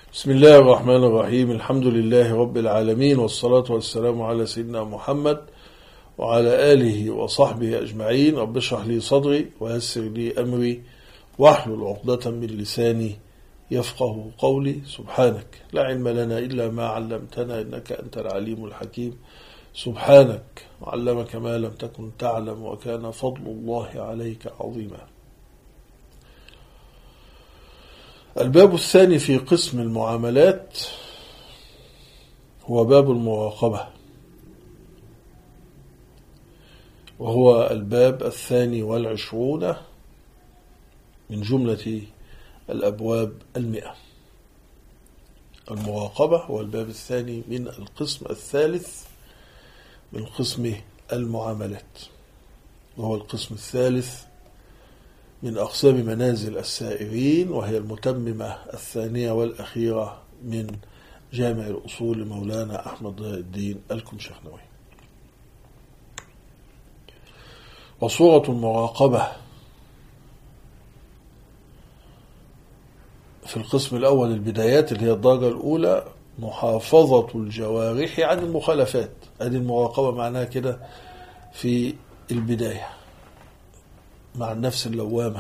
بسم الله الرحمن الرحيم. الحمد لله رب العالمين، والصلاة والسلام على سيدنا محمد وعلى آله وصحبه أجمعين. رب اشرح لي صدري ويسر لي أمري واحلل عقدة من لساني يفقه قولي. سبحانك لا علم لنا إلا ما علمتنا إنك أنت العليم الحكيم. سبحانك علمك ما لم تكن تعلم وكان فضل الله عليك عظيما. الباب الثاني في قسم المعاملات هو باب المراقبة، وهو الباب 22 من جملة الأبواب 100. المراقبة هو الباب الثاني من القسم الثالث من قسم المعاملات، وهو القسم الثالث من أقسام منازل السائرين، وهي المتممة الثانية والأخيرة من جامع الأصول لمولانا أحمد ضياء الدين الكمشخنوي. وصورة المراقبة في القسم الأول البدايات اللي هي الدرجة الأولى محافظة الجوارح عن المخالفات. هذه المراقبة معناها كده في البداية مع النفس اللوامة،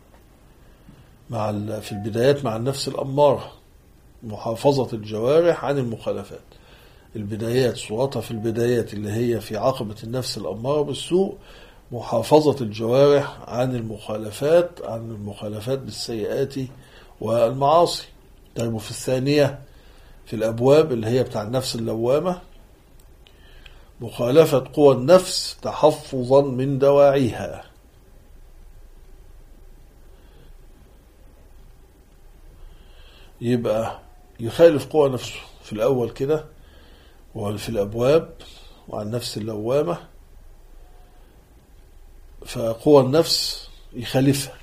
في البدايات مع النفس الأمارة، محافظة الجوارح عن المخالفات. البدايات صورتها في البدايات اللي هي في عقبة النفس الأمارة بالسوء، محافظة الجوارح عن المخالفات بالسيئات والمعاصي. طيب في الثانية في الأبواب اللي هي بتاع النفس اللوامة، مخالفة قوى النفس تحفظا من دواعيها. يبقى يخالف قوى نفسه في الأول كده وفي الأبواب وعن النفس اللوامة، فقوى النفس يخالفها.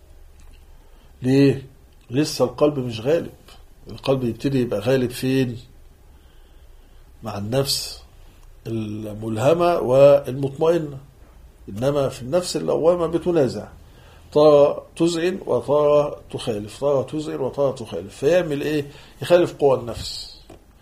ليه؟ لسه القلب مش غالب. القلب يبتدي يبقى غالب فين؟ مع النفس الملهمة والمطمئنة، إنما في النفس اللوامة بتنازع، ترى تزعل وترى تخالف، ترى تزعل وترى تخالف. فيعمل ايه؟ يخالف قوى النفس.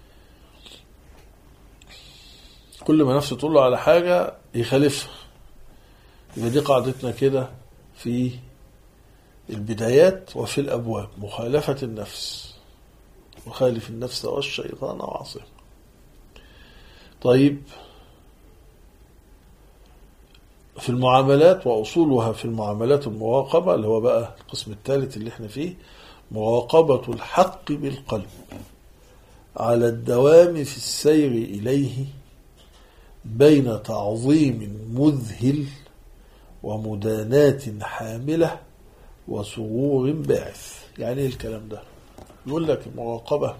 كل ما نفسه تقول له على حاجة يخالفها. يبقى دي قاعدتنا كده في البدايات وفي الأبواب، مخالفة النفس، مخالف النفس والشيطان وعصيه. طيب في المعاملات وأصولها في المعاملات المراقبة، اللي هو بقى القسم الثالث اللي احنا فيه، مراقبة الحق بالقلب على الدوام في السير إليه بين تعظيم مذهل ومدانات حاملة وسرور باعث. يعني ايه الكلام ده؟ يقول لك المراقبة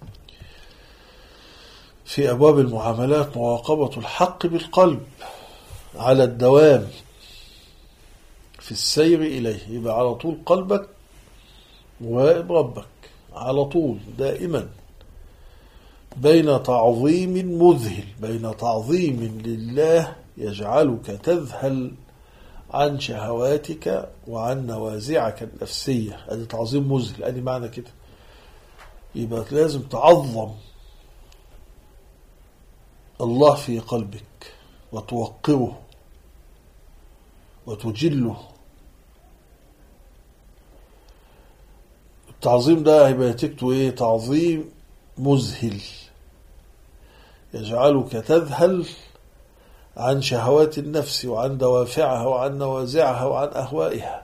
في أبواب المعاملات مراقبة الحق بالقلب على الدوام في السير إليه. يبقى على طول قلبك مراقب ربك على طول دائما، بين تعظيم مذهل، بين تعظيم لله يجعلك تذهل عن شهواتك وعن نوازعك النفسية. هذا تعظيم مذهل، هذا معنى كده. يبقى لازم تعظم الله في قلبك وتوقره وتجله. التعظيم ده هيبقى نتيجته ايه؟ تعظيم مذهل يجعلك تذهل عن شهوات النفس وعن دوافعها وعن نوازعها وعن أهوائها.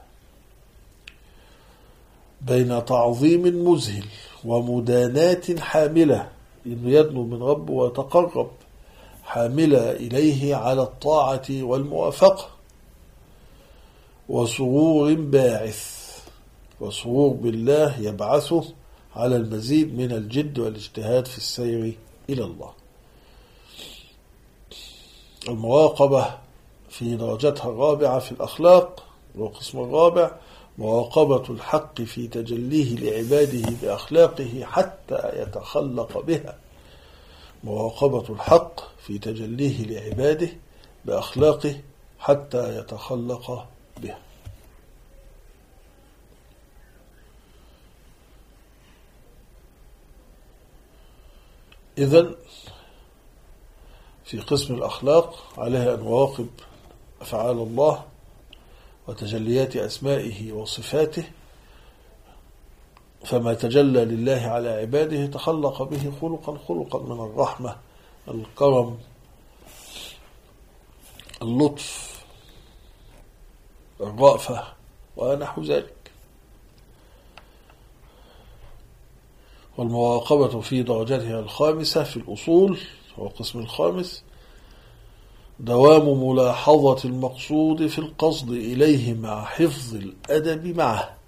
بين تعظيم مذهل ومدانات حاملة، إنه يدنو من ربه ويتقرب، حاملة إليه على الطاعة والموافقة، وسرور باعث، وسرور بالله يبعثه على المزيد من الجد والاجتهاد في السير إلى الله. المراقبة في درجتها الرابعة في الأخلاق، والقسم الرابع مراقبة الحق في تجليه لعباده بأخلاقه حتى يتخلق بها. مراقبة الحق في تجليه لعباده بأخلاقه حتى يتخلق بها. إذن في قسم الأخلاق عليها أن نراقب أفعال الله وتجليات أسمائه وصفاته، فما تجلى لله على عباده تخلق به خلقا من الرحمة، الكرم، اللطف، الرأفة ونحو ذلك. والمراقبة في درجتها الخامسة في الأصول، هو القسم الخامس، دوام ملاحظة المقصود في القصد إليه مع حفظ الأدب معه.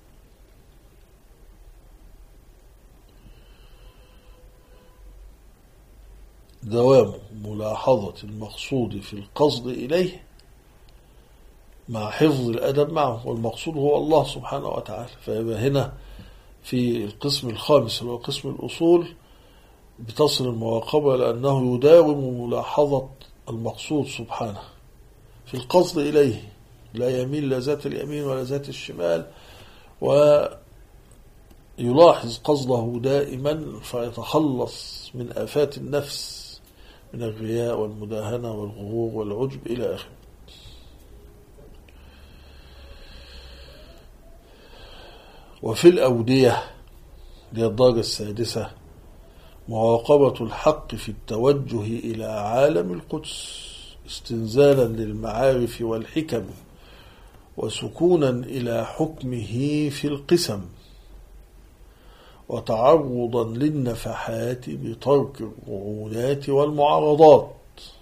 دوام ملاحظة المقصود في القصد إليه مع حفظ الأدب معه، والمقصود هو الله سبحانه وتعالى. فيبقى هنا في القسم الخامس اللي هو قسم الأصول بتصل المراقبة لأنه يداوم ملاحظة المقصود سبحانه في القصد إليه، لا يميل لا ذات اليمين ولا ذات الشمال، ويلاحظ قصده دائما فيتخلص من آفات النفس من الرياء والمداهنة والغرور والعجب إلى آخره. وفي الأودية دي الدرجة السادسة مراقبة الحق في التوجه إلى عالم القدس استنزالا للمعارف والحكم وسكونا إلى حكمه في القسم وتعرضا للنفحات بترك الرعونات والمعارضات.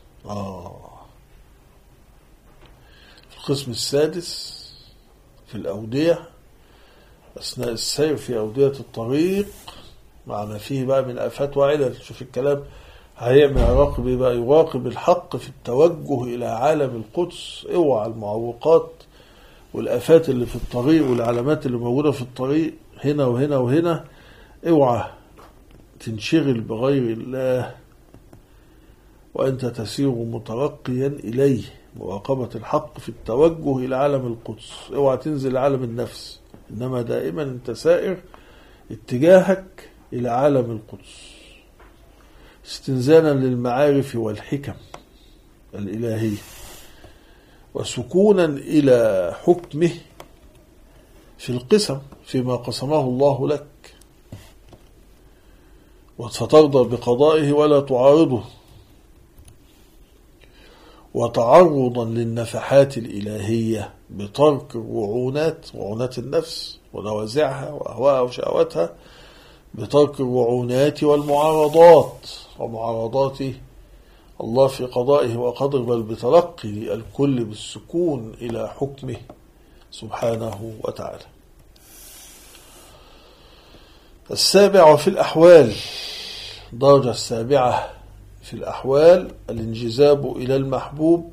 في القسم السادس في الأودية أثناء السير في أودية الطريق مع ما فيه بقى من آفات وعلل. شوف الكلام هيعمل يراقب إيه بقى؟ يراقب الحق في التوجه إلى عالم القدس. اوعى المعوقات والآفات اللي في الطريق والعلامات اللي موجودة في الطريق هنا وهنا وهنا، اوعى تنشغل بغير الله وأنت تسير مترقيا إليه. مراقبة الحق في التوجه إلى عالم القدس، اوعى تنزل عالم النفس، إنما دائما أنت سائر اتجاهك إلى عالم القدس استنزالا للمعارف والحكم الإلهية وسكونا إلى حكمه في القسم فيما قسمه الله لك، وسترضى بقضائه ولا تعارضه، وتعرضا للنفحات الإلهية بترك الرعونات، رعونات النفس ونوازعها وأهواءها وشهواتها، بترك الرعونات والمعارضات ومعارضات الله في قضائه وقدره، بل بتلقي الكل بالسكون إلى حكمه سبحانه وتعالى. السابع في الأحوال، درجة السابعة في الأحوال الانجذاب إلى المحبوب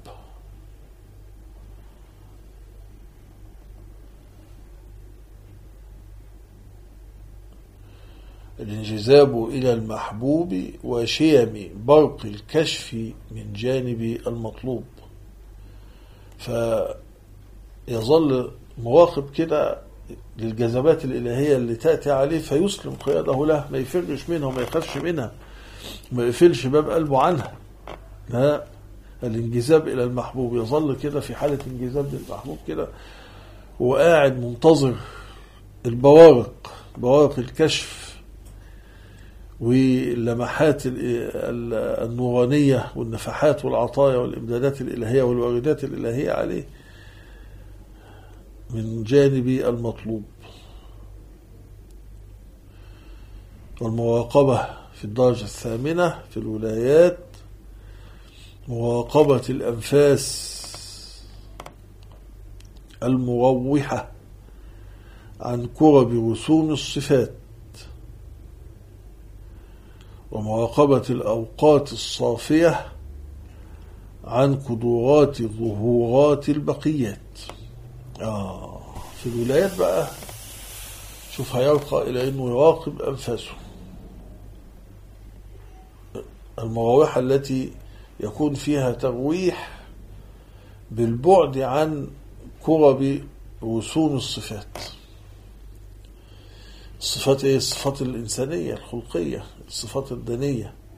وشيم برق الكشف من جانب المطلوب. فيظل مواقب كده للجذبات الإلهية اللي تأتي عليه فيسلم قياده له، ما يفرش منها وما يخافش منها، ما يقفلش باب قلبه عنها. لا، الانجذاب إلى المحبوب يظل كده في حالة انجذاب للمحبوب كده وقاعد منتظر بوارق الكشف واللمحات النورانية والنفحات والعطايا والإمدادات الإلهية والواردات الإلهية عليه من جانب المطلوب. والمراقبة في الدرجة الثامنة في الولايات مراقبة الأنفاس المروحة عن كرب رسوم الصفات، ومراقبة الأوقات الصافية عن قدرات ظهورات البقيات. في الولايات بقى شوف هيرقى إلى أنه يراقب أنفاسه، المراوح التي يكون فيها ترويح بالبعد عن كرب رسوم الصفات. الصفات ايه؟ الصفات الإنسانية الخلقية، الصفات الدينية،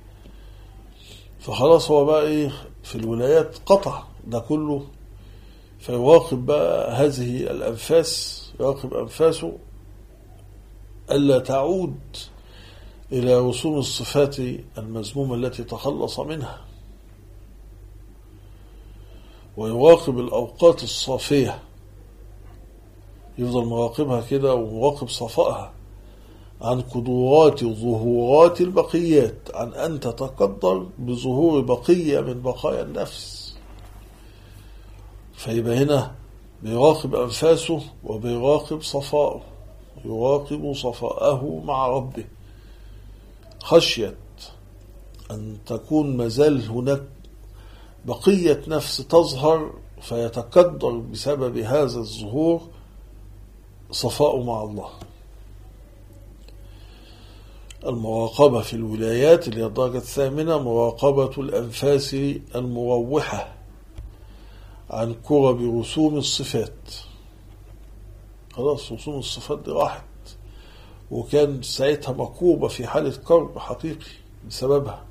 فخلاص هو بقى ايه في الولايات قطع ده كله، فيراقب بقى هذه الأنفاس، يراقب أنفاسه ألا تعود إلى رسوم الصفات المذمومة التي تخلص منها، ويراقب الأوقات الصافية، يفضل مراقبها كده ومراقب صفائها عن قدرات ظهورات البقيات، عن أن تتقدر بظهور بقية من بقايا النفس. فيبقى هنا بيراقب أنفاسه وبيراقب صفائه، يراقب صفاءه مع ربه، خشية أن تكون مازال هناك بقية نفس تظهر فيتقدر بسبب هذا الظهور صفاء مع الله. المراقبة في الولايات اللي هي الدرجة الثامنة مراقبة الأنفاس المروحة عن كرب رسوم الصفات. خلاص رسوم الصفات دي راحت، وكان ساعتها مكروبة في حالة كرب حقيقي بسببها،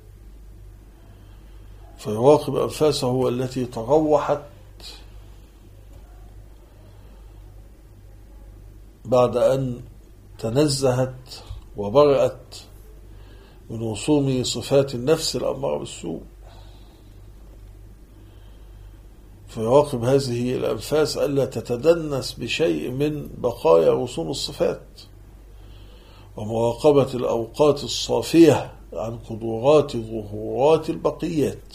فيراقب أنفاسه التي تروحت بعد أن تنزهت وبرأت من رسوم صفات النفس الأمارة بالسوء. فيراقب هذه الأنفاس ألا تتدنس بشيء من بقايا رسوم الصفات، ومراقبة الأوقات الصافية عن قدرات ظهورات البقيات،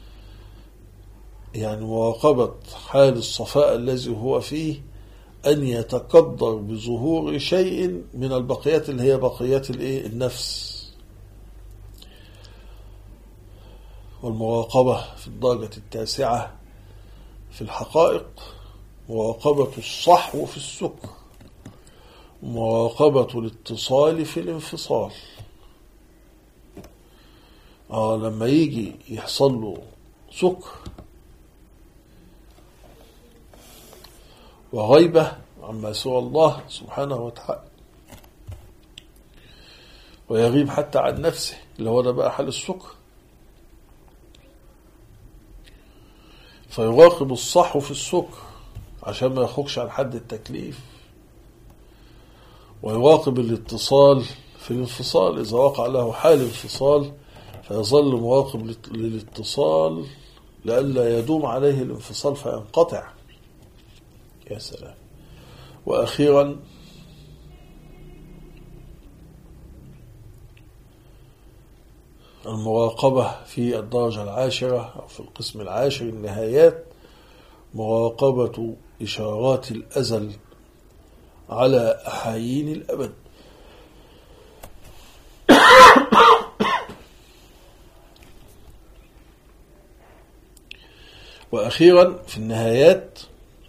يعني مراقبة حال الصفاء الذي هو فيه أن يتقدر بظهور شيء من البقيات اللي هي بقيات النفس. والمراقبة في الدرجة التاسعة في الحقائق مراقبة الصحو في السكر، مراقبة الاتصال في الانفصال. لما يجي يحصل له سكر وغيبة عما سوى الله سبحانه وتعالى، ويغيب حتى عن نفسه اللي هو ده بقى حال السكر، فيراقب الصحو في السكر عشان ما يخرجش عن حد التكليف، ويراقب الاتصال في الانفصال إذا وقع له حال انفصال، فيظل مراقب للاتصال لئلا يدوم عليه الانفصال فينقطع. يا سلام. وأخيرا المراقبة في الدرجة العاشرة أو في القسم العاشر النهايات مراقبة إشارات الأزل على أحايين الأبد. وأخيرا في النهايات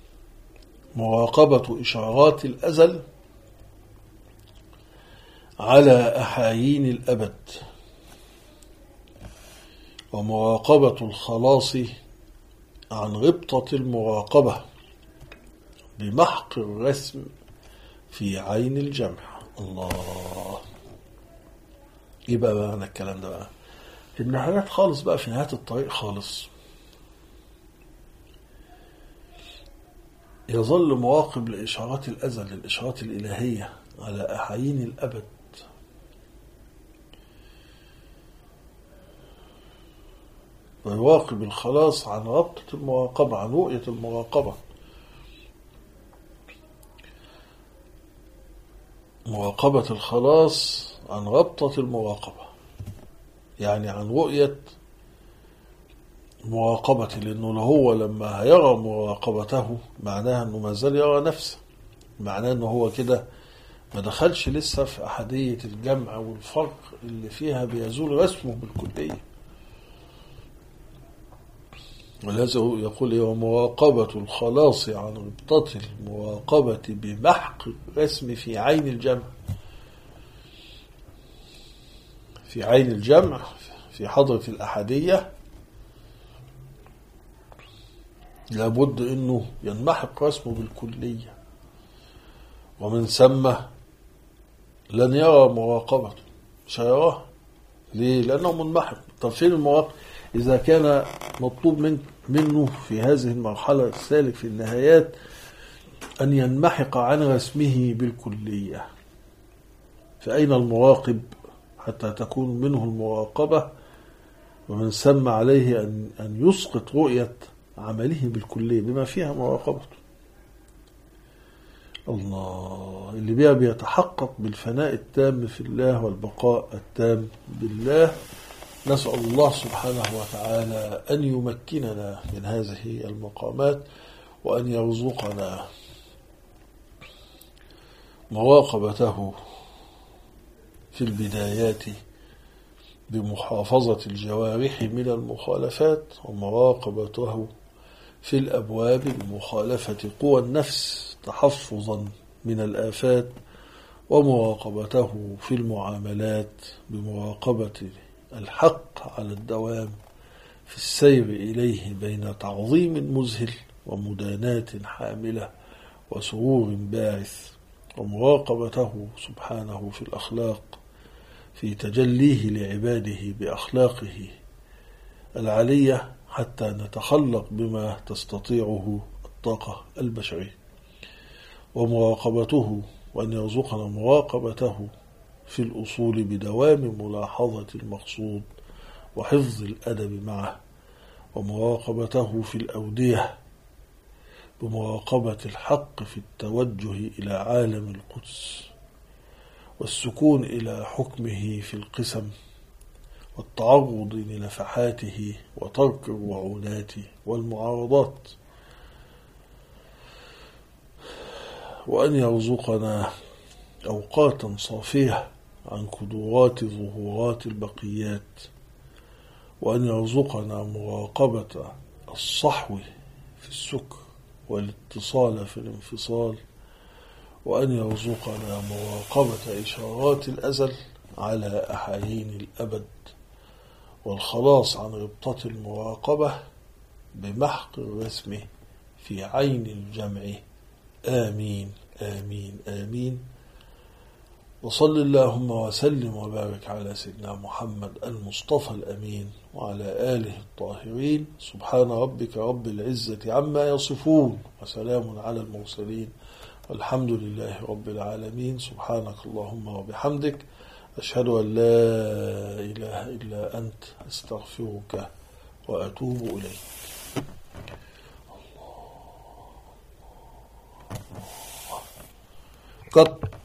مراقبة إشارات الأزل على أحايين الأبد، ومراقبة الخلاص عن غبطة المراقبة بمحق الرسم في عين الجمع. الله. إيه بقى معنى الكلام ده بقى؟ في النهايات خالص بقى، في نهاية الطريق خالص، يظل مراقب لإشارات الأزل، الإشارات الإلهية على أحايين الأبد، ويراقب الخلاص عن ربطة المراقبة، عن رؤية المراقبة، مراقبة الخلاص عن ربطة المراقبة، يعني عن رؤية مراقبة، لأنه هو لما هيرى مراقبته معناها أنه ما زال يرى نفسه، معناه أنه هو كده ما دخلش لسه في أحدية الجمع والفرق اللي فيها بيزول رسمه بالكلية. ولهذا يقول ومراقبة الخلاص عن ربطة المراقبة بمحق الرسم في عين الجمع، في عين الجمع في حضرة الأحدية لابد أنه ينمحق رسمه بالكلية، ومن ثم لن يرى مراقبته، مش هيراها، ليه؟ لأنه منمحق. طب فين المواقف؟ إذا كان مطلوب منه في هذه المرحلة السالك في النهايات أن ينمحق عن رسمه بالكلية، فأين المراقب حتى تكون منه المراقبة، ومن ثم عليه أن يسقط رؤية عمله بالكلية بما فيها مراقبته. الله اللي بيها بيتحقق بالفناء التام في الله والبقاء التام بالله. نسأل الله سبحانه وتعالى أن يمكننا من هذه المقامات، وأن يرزقنا مراقبته في البدايات بمحافظة الجوارح من المخالفات، ومراقبته في الأبواب بمخالفة قوى النفس تحفظا من الآفات، ومراقبته في المعاملات بمراقبة الحق على الدوام في السير إليه بين تعظيم مذهل ومداناة حاملة وسرور باعث، ومراقبته سبحانه في الأخلاق في تجليه لعباده بأخلاقه العالية حتى نتخلق بما تستطيعه الطاقة البشرية، ومراقبته وأن يرزقنا مراقبته في الأصول بدوام ملاحظة المقصود وحفظ الأدب معه، ومراقبته في الأودية بمراقبة الحق في التوجه إلى عالم القدس، والسكون إلى حكمه في القسم، والتعرض لنفحاته وترك الوعودات والمعارضات، وأن يرزقنا أوقاتا صافية عن قدرات ظهورات البقيات، وأن يرزقنا مراقبة الصحو في السكر والاتصال في الانفصال، وأن يرزقنا مراقبة إشارات الأزل على أحايين الأبد، والخلاص عن ربطة المراقبة بمحق الرسم في عين الجمع. آمين آمين آمين. وصل اللهم وسلم وبارك على سيدنا محمد المصطفى الأمين وعلى آله الطاهرين. سبحان ربك رب العزة عما يصفون، وسلام على المرسلين، والحمد لله رب العالمين. سبحانك اللهم وبحمدك، أشهد أن لا إله إلا أنت، أستغفرك وأتوب إليك. قط